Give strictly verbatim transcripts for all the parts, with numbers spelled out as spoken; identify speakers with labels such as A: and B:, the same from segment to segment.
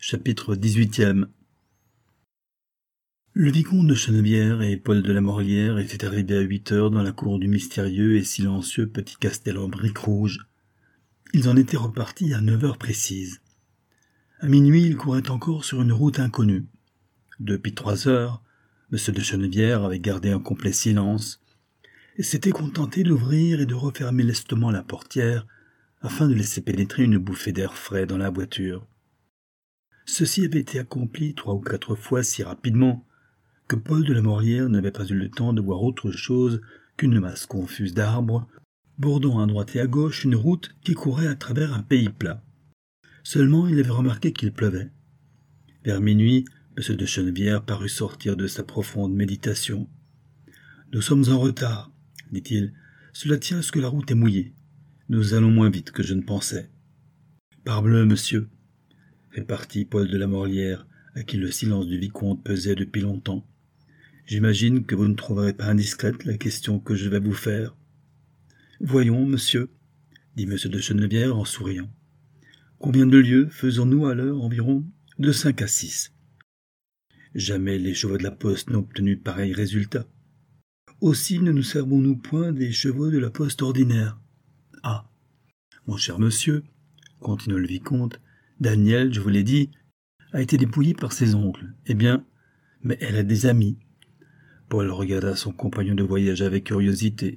A: Chapitre dix-huitième. Le vicomte de Chennevières et Paul de la Morlière étaient arrivés à huit heures dans la cour du mystérieux et silencieux petit castel en briques rouges. Ils en étaient repartis à neuf heures précises. À minuit, ils couraient encore sur une route inconnue. Depuis trois heures, M. de Chennevières avait gardé un complet silence et s'était contenté d'ouvrir et de refermer lestement la portière afin de laisser pénétrer une bouffée d'air frais dans la voiture. Ceci avait été accompli trois ou quatre fois si rapidement que Paul de la Morlière n'avait pas eu le temps de voir autre chose qu'une masse confuse d'arbres, bordant à droite et à gauche une route qui courait à travers un pays plat. Seulement il avait remarqué qu'il pleuvait. Vers minuit, M. de Chennevières parut sortir de sa profonde méditation. « Nous sommes en retard, dit-il. Cela tient à ce que la route est mouillée. Nous allons moins vite que je ne pensais. »« Parbleu, monsieur !» répartit Paul de la Morlière, à qui le silence du vicomte pesait depuis longtemps. « J'imagine que vous ne trouverez pas indiscrète la question que je vais vous faire. »« Voyons, monsieur, » dit M. de Chennevières en souriant. « Combien de lieues faisons-nous à l'heure environ ? De cinq à six. Jamais les chevaux de la poste n'ont obtenu pareil résultat. Aussi ne nous servons-nous point des chevaux de la poste ordinaire. Ah, mon cher monsieur, continua le vicomte, Daniel, je vous l'ai dit, a été dépouillé par ses oncles. Eh bien, mais elle a des amis. Paul regarda son compagnon de voyage avec curiosité.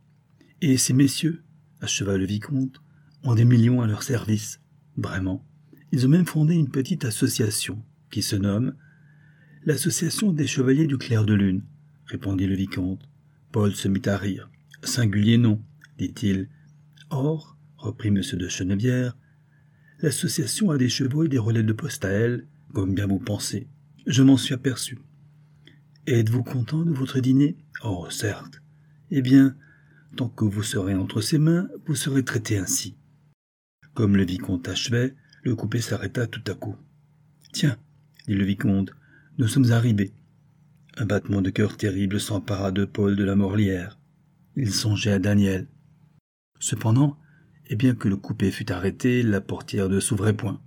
A: Et ces messieurs, acheva le vicomte, ont des millions à leur service. Vraiment. Ils ont même fondé une petite association qui se nomme l'Association des Chevaliers du Clair de Lune, répondit le vicomte. Paul se mit à rire. Singulier nom, dit-il. Or, reprit M. de Chennevières, l'association a des chevaux et des relais de poste à elle, comme bien vous pensez. Je m'en suis aperçu. Êtes-vous content de votre dîner ? Oh, certes. Eh bien, tant que vous serez entre ses mains, vous serez traité ainsi. Comme le vicomte achevait, le coupé s'arrêta tout à coup. Tiens, dit le vicomte, nous sommes arrivés. Un battement de cœur terrible s'empara de Paul de la Morlière. Il songeait à Daniel. Cependant, et bien que le coupé fût arrêté, la portière ne s'ouvrait point.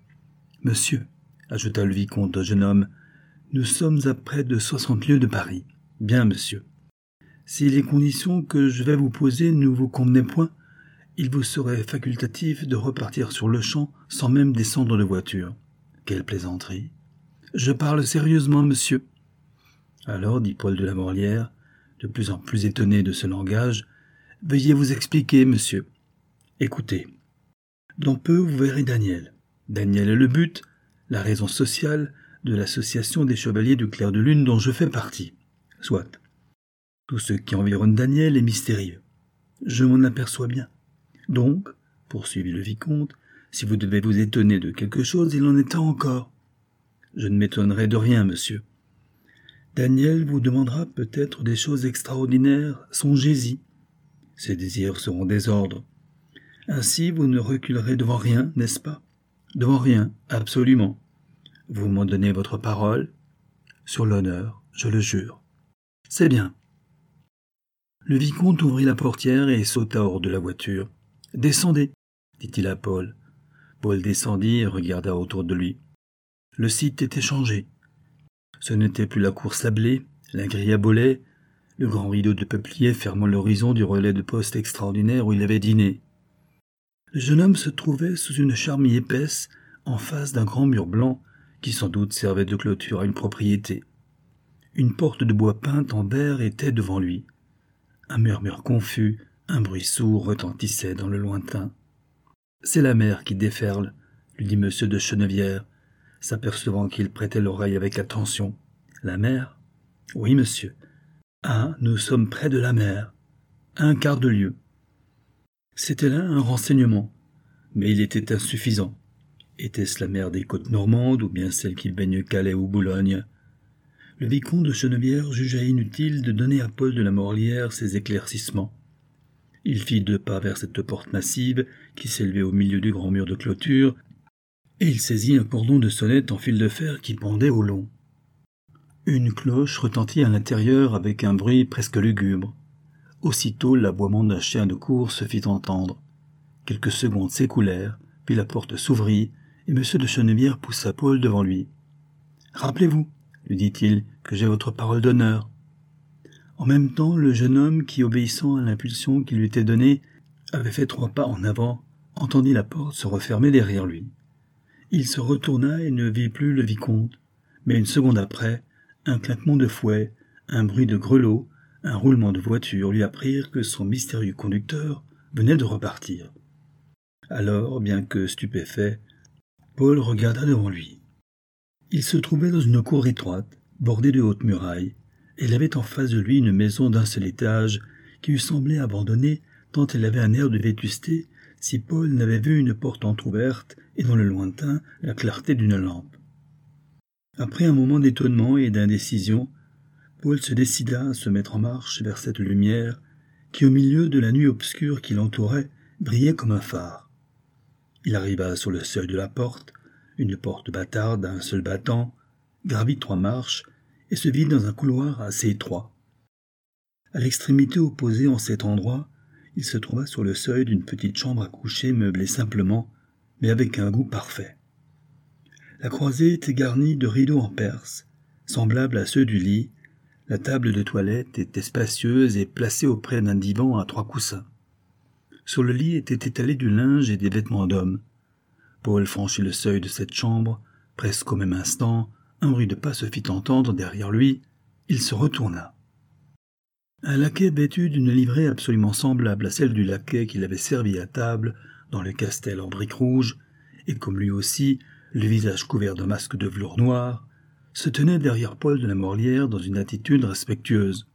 A: « Monsieur, » ajouta le vicomte au jeune homme, « nous sommes à près de soixante lieues de Paris. Bien, monsieur. Si les conditions que je vais vous poser ne vous convenaient point, il vous serait facultatif de repartir sur le champ sans même descendre de voiture. Quelle plaisanterie. Je parle sérieusement, monsieur. Alors, dit Paul de la Morlière, de plus en plus étonné de ce langage, veuillez vous expliquer, monsieur. Écoutez. Dans peu, vous verrez Daniel. Daniel est le but, la raison sociale de l'association des chevaliers du clair de lune dont je fais partie. Soit. Tout ce qui environne Daniel est mystérieux. Je m'en aperçois bien. Donc, poursuivit le vicomte, si vous devez vous étonner de quelque chose, il en est temps encore. Je ne m'étonnerai de rien, monsieur. Daniel vous demandera peut-être des choses extraordinaires, songez-y. Ses désirs seront des ordres. Ainsi, vous ne reculerez devant rien, n'est-ce pas ? Devant rien, absolument. Vous m'en donnez votre parole ? Sur l'honneur, je le jure. C'est bien. Le vicomte ouvrit la portière et sauta hors de la voiture. « Descendez » dit-il à Paul. Paul descendit et regarda autour de lui. Le site était changé. Ce n'était plus la cour sablée, la grille à bolets, le grand rideau de peuplier fermant l'horizon du relais de poste extraordinaire où il avait dîné. Le jeune homme se trouvait sous une charmille épaisse, en face d'un grand mur blanc, qui sans doute servait de clôture à une propriété. Une porte de bois peinte en verre était devant lui. Un murmure confus, un bruit sourd retentissait dans le lointain. « C'est la mer qui déferle, » lui dit M. de Chennevières, s'apercevant qu'il prêtait l'oreille avec attention. « La mer ? Oui, monsieur. Ah, nous sommes près de la mer. Un quart de lieue. » C'était là un renseignement, mais il était insuffisant. Était-ce la mer des côtes normandes ou bien celle qui baigne Calais ou Boulogne ? Le vicomte de Chennevières jugea inutile de donner à Paul de la Morlière ces éclaircissements. Il fit deux pas vers cette porte massive qui s'élevait au milieu du grand mur de clôture, et il saisit un cordon de sonnette en fil de fer qui pendait au long. Une cloche retentit à l'intérieur avec un bruit presque lugubre. Aussitôt l'aboiement d'un chien de course se fit entendre. Quelques secondes s'écoulèrent, puis la porte s'ouvrit, et M. de Chennevières poussa Paul devant lui. « Rappelez-vous, lui dit-il, que j'ai votre parole d'honneur. » En même temps, le jeune homme qui, obéissant à l'impulsion qui lui était donnée, avait fait trois pas en avant, entendit la porte se refermer derrière lui. Il se retourna et ne vit plus le vicomte, mais une seconde après, un claquement de fouet, un bruit de grelots, un roulement de voiture lui apprirent que son mystérieux conducteur venait de repartir. Alors, bien que stupéfait, Paul regarda devant lui. Il se trouvait dans une cour étroite, bordée de hautes murailles, et il avait en face de lui une maison d'un seul étage qui lui semblait abandonnée tant elle avait un air de vétusté si Paul n'avait vu une porte entr'ouverte et dans le lointain la clarté d'une lampe. Après un moment d'étonnement et d'indécision, Paul se décida à se mettre en marche vers cette lumière qui, au milieu de la nuit obscure qui l'entourait, brillait comme un phare. Il arriva sur le seuil de la porte, une porte bâtarde à un seul battant, gravit trois marches et se vit dans un couloir assez étroit. À l'extrémité opposée en cet endroit, il se trouva sur le seuil d'une petite chambre à coucher meublée simplement, mais avec un goût parfait. La croisée était garnie de rideaux en perse, semblables à ceux du lit. La table de toilette était spacieuse et placée auprès d'un divan à trois coussins. Sur le lit était étalé du linge et des vêtements d'homme. Paul franchit le seuil de cette chambre. Presque au même instant, un bruit de pas se fit entendre derrière lui. Il se retourna. Un laquais vêtu d'une livrée absolument semblable à celle du laquais qui l'avait servi à table dans le castel en briques rouges, et comme lui aussi, le visage couvert d'un masque de velours noir, se tenait derrière Paul de la Morlière dans une attitude respectueuse.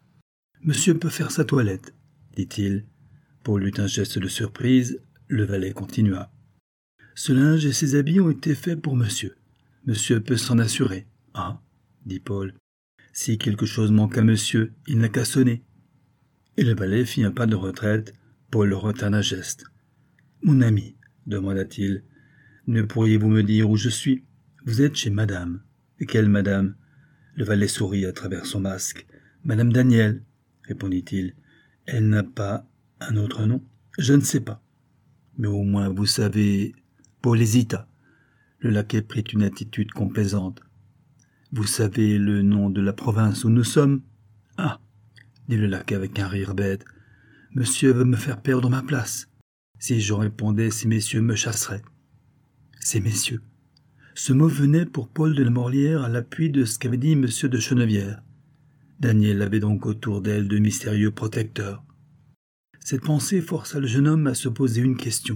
A: « Monsieur peut faire sa toilette, » dit-il. Paul eut un geste de surprise, le valet continua. « Ce linge et ces habits ont été faits pour monsieur. Monsieur peut s'en assurer. »« Ah, » dit Paul. « Si quelque chose manque à monsieur, il n'a qu'à sonner. » Et le valet fit un pas de retraite. Paul le retint d'un geste. « Mon ami, » demanda-t-il, « ne pourriez-vous me dire où je suis ? Vous êtes chez madame. » « Et quelle madame ?» Le valet sourit à travers son masque. « Madame Daniel, » répondit-il. « Elle n'a pas un autre nom ? Je ne sais pas. Mais au moins vous savez... » Paul hésita. Le laquais prit une attitude complaisante. « Vous savez le nom de la province où nous sommes ? » « Ah !» dit le laquais avec un rire bête. « Monsieur veut me faire perdre ma place. Si je répondais, ces messieurs me chasseraient. » Ces messieurs. Ce mot venait pour Paul de la Morlière à l'appui de ce qu'avait dit M. de Chennevières. Daniel avait donc autour d'elle de mystérieux protecteurs. Cette pensée força le jeune homme à se poser une question.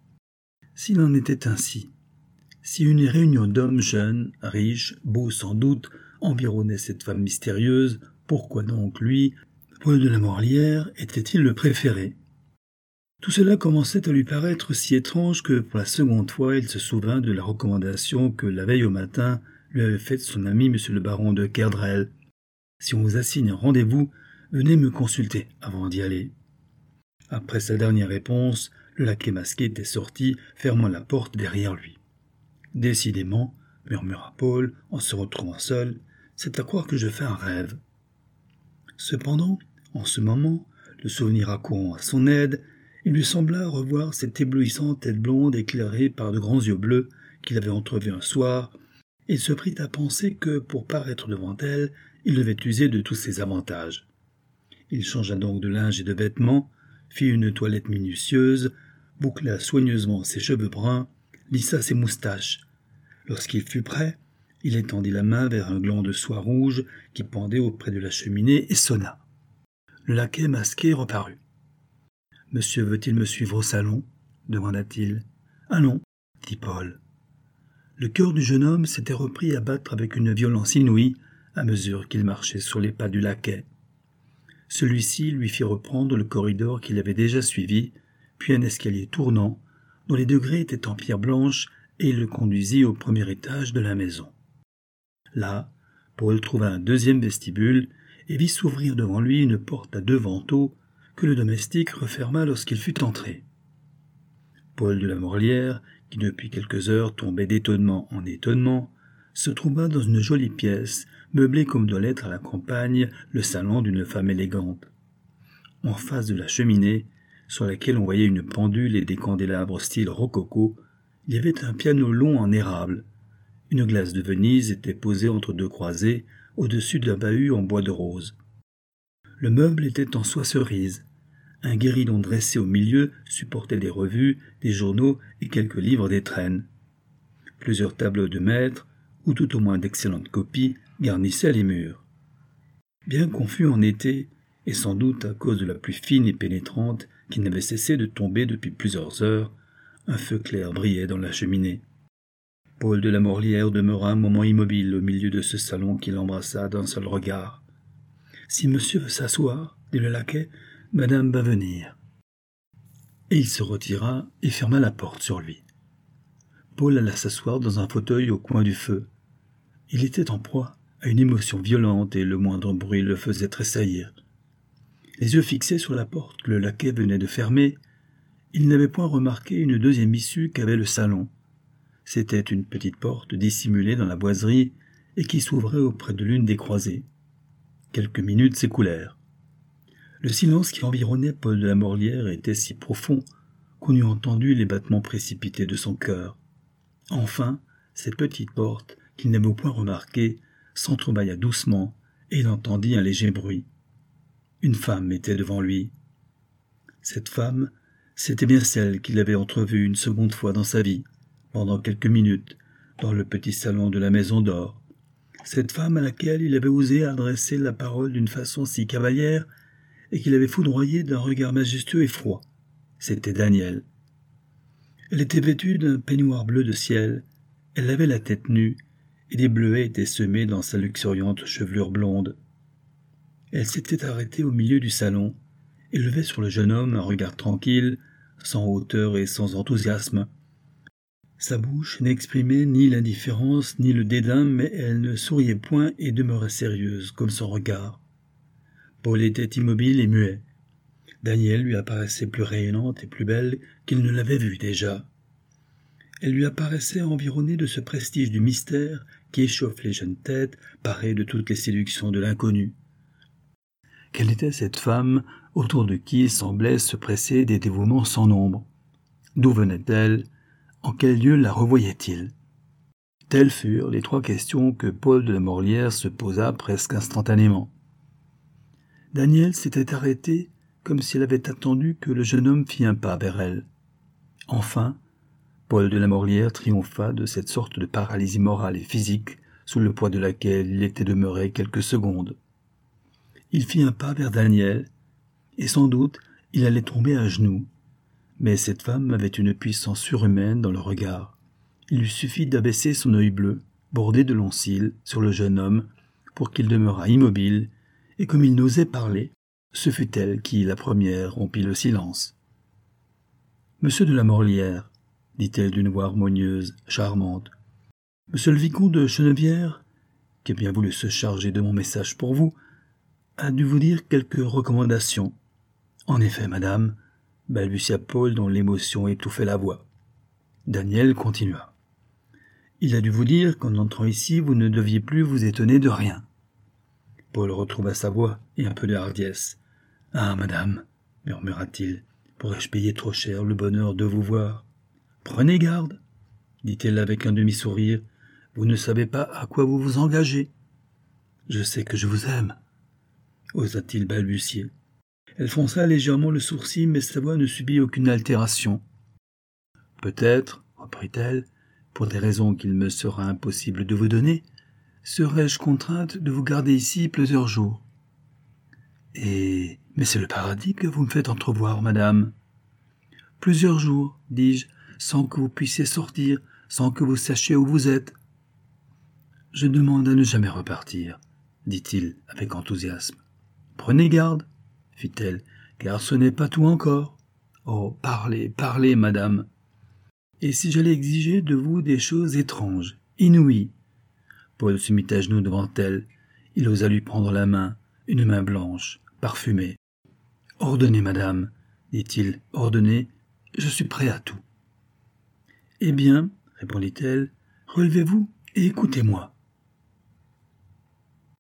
A: S'il en était ainsi, si une réunion d'hommes jeunes, riches, beaux sans doute, environnait cette femme mystérieuse, pourquoi donc lui, Paul de la Morlière, était-il le préféré ? Tout cela commençait à lui paraître si étrange que, pour la seconde fois, il se souvint de la recommandation que, la veille au matin, lui avait faite son ami M. le baron de Kerdrel. « Si on vous assigne un rendez-vous, venez me consulter avant d'y aller. » Après sa dernière réponse, le laquais masqué était sorti, fermant la porte derrière lui. « Décidément, » murmura Paul, en se retrouvant seul, « c'est à croire que je fais un rêve. » Cependant, en ce moment, le souvenir accourant à son aide, il lui sembla revoir cette éblouissante tête blonde éclairée par de grands yeux bleus qu'il avait entrevus un soir, et il se prit à penser que, pour paraître devant elle, il devait user de tous ses avantages. Il changea donc de linge et de vêtements, fit une toilette minutieuse, boucla soigneusement ses cheveux bruns, lissa ses moustaches. Lorsqu'il fut prêt, il étendit la main vers un gland de soie rouge qui pendait auprès de la cheminée et sonna. Le laquais masqué reparut. « Monsieur veut-il me suivre au salon ?» demanda-t-il. « Allons, » dit Paul. Le cœur du jeune homme s'était repris à battre avec une violence inouïe à mesure qu'il marchait sur les pas du laquais. Celui-ci lui fit reprendre le corridor qu'il avait déjà suivi, puis un escalier tournant, dont les degrés étaient en pierre blanche, et il le conduisit au premier étage de la maison. Là, Paul trouva un deuxième vestibule et vit s'ouvrir devant lui une porte à deux vantaux que le domestique referma lorsqu'il fut entré. Paul de la Morlière, qui depuis quelques heures tombait d'étonnement en étonnement, se trouva dans une jolie pièce, meublée comme doit l'être à la campagne le salon d'une femme élégante. En face de la cheminée, sur laquelle on voyait une pendule et des candélabres style rococo, Il y avait un piano long en érable. Une glace de Venise était posée entre deux croisées, au-dessus d'un bahut en bois de rose. Le meuble était en soie cerise. Un guéridon dressé au milieu supportait des revues, des journaux et quelques livres d'étrennes. Plusieurs tableaux de maître, ou tout au moins d'excellentes copies, garnissaient les murs. Bien confus en été, et sans doute à cause de la pluie fine et pénétrante qui n'avait cessé de tomber depuis plusieurs heures, un feu clair brillait dans la cheminée. Paul de la Morlière demeura un moment immobile au milieu de ce salon qu'il embrassa d'un seul regard. « Si monsieur veut s'asseoir, dit le laquais, madame va venir. » Et il se retira et ferma la porte sur lui. Paul alla s'asseoir dans un fauteuil au coin du feu. Il était en proie à une émotion violente et le moindre bruit le faisait tressaillir. Les yeux fixés sur la porte que le laquais venait de fermer, il n'avait point remarqué une deuxième issue qu'avait le salon. C'était une petite porte dissimulée dans la boiserie et qui s'ouvrait auprès de l'une des croisées. Quelques minutes s'écoulèrent. Le silence qui environnait Paul de la Morlière était si profond qu'on eût entendu les battements précipités de son cœur. Enfin, cette petite porte, qu'il n'avait point remarquée, s'entrebâilla doucement et il entendit un léger bruit. Une femme était devant lui. Cette femme, c'était bien celle qu'il avait entrevue une seconde fois dans sa vie, pendant quelques minutes, dans le petit salon de la Maison d'Or. Cette femme à laquelle il avait osé adresser la parole d'une façon si cavalière et qu'il avait foudroyée d'un regard majestueux et froid. C'était Daniel. Elle était vêtue d'un peignoir bleu de ciel, elle avait la tête nue, et des bleuets étaient semés dans sa luxuriante chevelure blonde. Elle s'était arrêtée au milieu du salon, et levait sur le jeune homme un regard tranquille, sans hauteur et sans enthousiasme. Sa bouche n'exprimait ni l'indifférence ni le dédain, mais elle ne souriait point et demeurait sérieuse comme son regard. Paul était immobile et muet. Daniel lui apparaissait plus rayonnante et plus belle qu'il ne l'avait vue déjà. Elle lui apparaissait environnée de ce prestige du mystère qui échauffe les jeunes têtes, parées de toutes les séductions de l'inconnu. Quelle était cette femme autour de qui semblaient se presser des dévouements sans nombre? D'où venait-elle? En quel lieu la revoyait-il? Telles furent les trois questions que Paul de la Morlière se posa presque instantanément. Daniel s'était arrêté comme si elle avait attendu que le jeune homme fît un pas vers elle. Enfin, Paul de la Morlière triompha de cette sorte de paralysie morale et physique sous le poids de laquelle il était demeuré quelques secondes. Il fit un pas vers Daniel, et sans doute il allait tomber à genoux. Mais cette femme avait une puissance surhumaine dans le regard. Il lui suffit d'abaisser son œil bleu, bordé de longs cils, sur le jeune homme, pour qu'il demeurât immobile, et comme il n'osait parler, ce fut elle qui, la première, rompit le silence. « Monsieur de la Morlière, dit-elle d'une voix harmonieuse, charmante, monsieur le vicomte de Chenevière, qui a bien voulu se charger de mon message pour vous, a dû vous dire quelques recommandations. En effet, madame, balbutia Paul dont l'émotion étouffait la voix. Daniel continua. Il a dû vous dire qu'en entrant ici, vous ne deviez plus vous étonner de rien. Paul retrouva sa voix et un peu de hardiesse. « Ah, madame, murmura-t-il, pourrais-je payer trop cher le bonheur de vous voir? Prenez garde, dit-elle avec un demi-sourire, vous ne savez pas à quoi vous vous engagez. Je sais que je vous aime, osa-t-il balbutier. Elle fronça légèrement le sourcil, mais sa voix ne subit aucune altération. Peut-être, reprit-elle, pour des raisons qu'il me sera impossible de vous donner, serais-je contrainte de vous garder ici plusieurs jours. Et... mais c'est le paradis que vous me faites entrevoir, madame. Plusieurs jours, dis-je, sans que vous puissiez sortir, sans que vous sachiez où vous êtes. Je demande à ne jamais repartir, dit-il avec enthousiasme. Prenez garde, fit-elle, car ce n'est pas tout encore. Oh, parlez, parlez, madame. Et si j'allais exiger de vous des choses étranges, inouïes? Paul se mit à genoux devant elle. Il osa lui prendre la main, une main blanche, parfumée. Ordonnez, madame, dit-il, ordonnez, je suis prêt à tout. Eh bien, répondit-elle, relevez-vous et écoutez-moi.